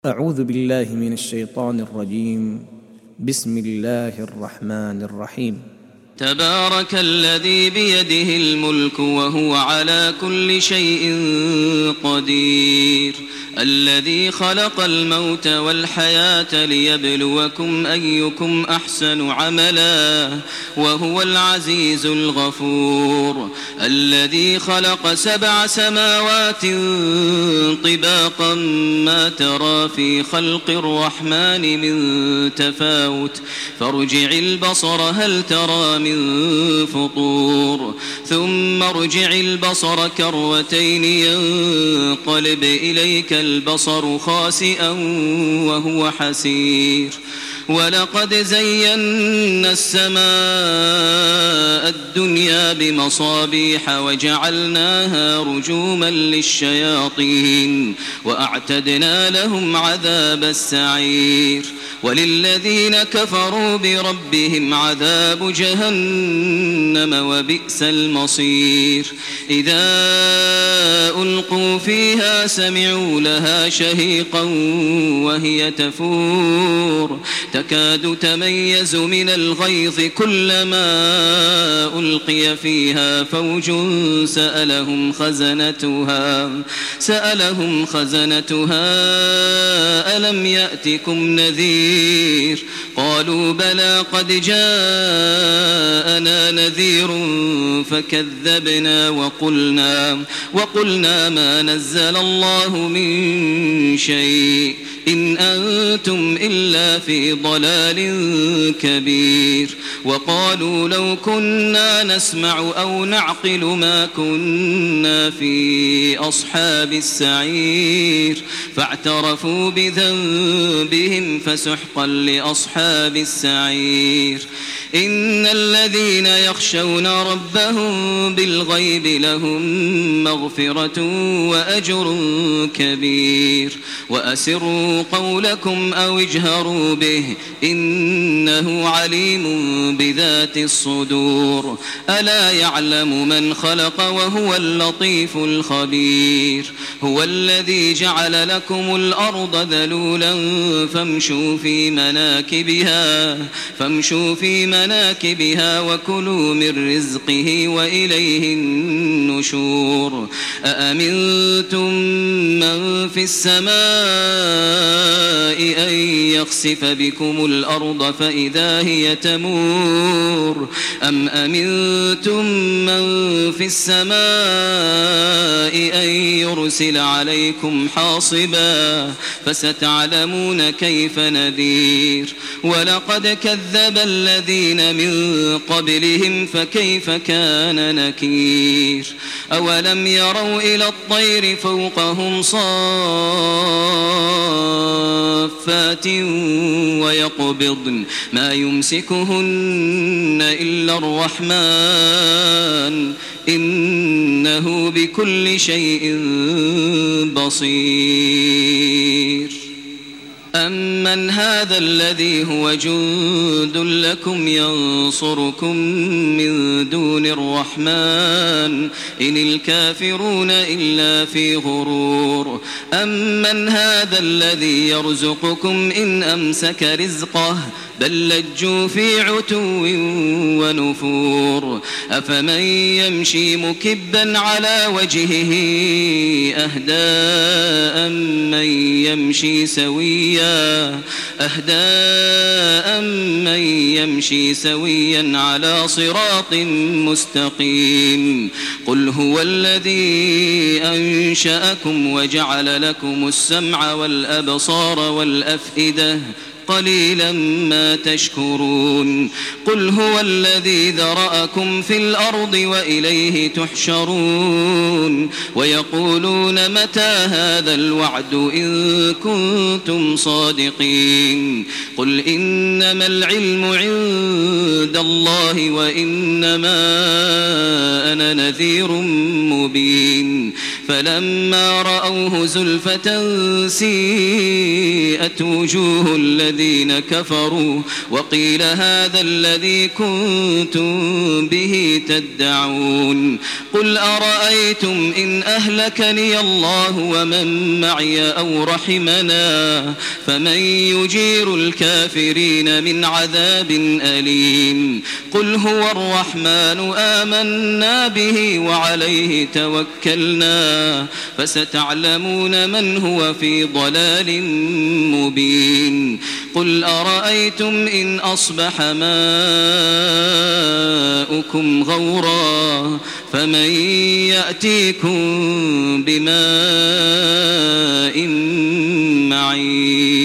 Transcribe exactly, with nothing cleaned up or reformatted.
أعوذ بالله من الشيطان الرجيم. بسم الله الرحمن الرحيم. تبارك الذي بيده الملك وهو على كل شيء قدير، الذي خلق الموت والحياة ليبلوكم أيكم أحسن عملا وهو العزيز الغفور، الذي خلق سبع سماوات طباقا ما ترى في خلق الرحمن من تفاوت فارجع البصر هل ترى من فطور، ثم ارجع البصر كرتين ينقلب إليك البصر خاسئا وهو حسير، ولقد زينا السماء الدنيا بمصابيح وجعلناها رجوما للشياطين وأعتدنا لهم عذاب السعير، وللذين كفروا بربهم عذاب جهنم وبئس المصير. إذا ألقوا فيها سمعوا لها شهيقا وهي تفور تكاد تميز من الغيظ كلما ألقي فيها فوج سألهم خزنتها سألهم خزنتها ألم يأتكم نذير قالوا بلى قد جاءنا نذير فكذبنا وقلنا وقلنا ما نزل الله من شيء إن أنتم إلا في ضلال كبير، وقالوا لو كنا نسمع أو نعقل ما كنا في أصحاب السعير فاعترفوا بذنبهم فسحقا لأصحاب السعير. إن الذين يخشون ربهم بالغيب لهم مغفرة وأجر كبير، وأسروا قولكم أو اجهروا به إنه عليم بذات الصدور، ألا يعلم من خلق وهو اللطيف الخبير. هو الذي جعل لكم الأرض ذلولا فامشوا في مناكبها فامشوا في مناكبها وكلوا من رزقه وإليه النشور. أأمنتم من في السماء أن يخسف بكم الأرض فإذا هي تمور أم أمنتم من في السماء أن يرسل عليكم حاصبا فستعلمون كيف نذير. ولقد كذب الذين من قبلهم فكيف كان نكير. أولم يروا إلى الطير فوقهم صافات ويقبضن ما يمسكهن إلا الرحمن إنه بكل شيء بصير. أمن هذا الذي هو جند لكم ينصركم من دون الرحمن إن الكافرون إلا في غرور. أمن هذا الذي يرزقكم إن أمسك رزقه بل لجوا في عتو ونفور. أفمن يمشي مكبا على وجهه أهدى من يمشي سويا أهدى من يمشي سويا على صراط مستقيم. قل هو الذي أنشأكم وجعل لكم السمع والأبصار والأفئدة قليلا ما تشكرون. قل هو الذي ذرأكم في الأرض وإليه تحشرون. ويقولون متى هذا الوعد إن كنتم صادقين. قل إنما العلم عند الله وإنما أنا نذير مبين. فلما رأوه زلفة سيئة سيئت وجوه الذين كفروا وقيل هذا الذي كنتم به تدعون قل أرأيتم إن أهلكني الله ومن معي أو رحمنا فمن يجير الكافرين من عذاب أليم قل هو الرحمن آمنا به وعليه توكلنا فستعلمون من هو في ضلال مبين قل أرأيتم إن أصبح ماؤكم غورا فمن يأتيكم بماء معين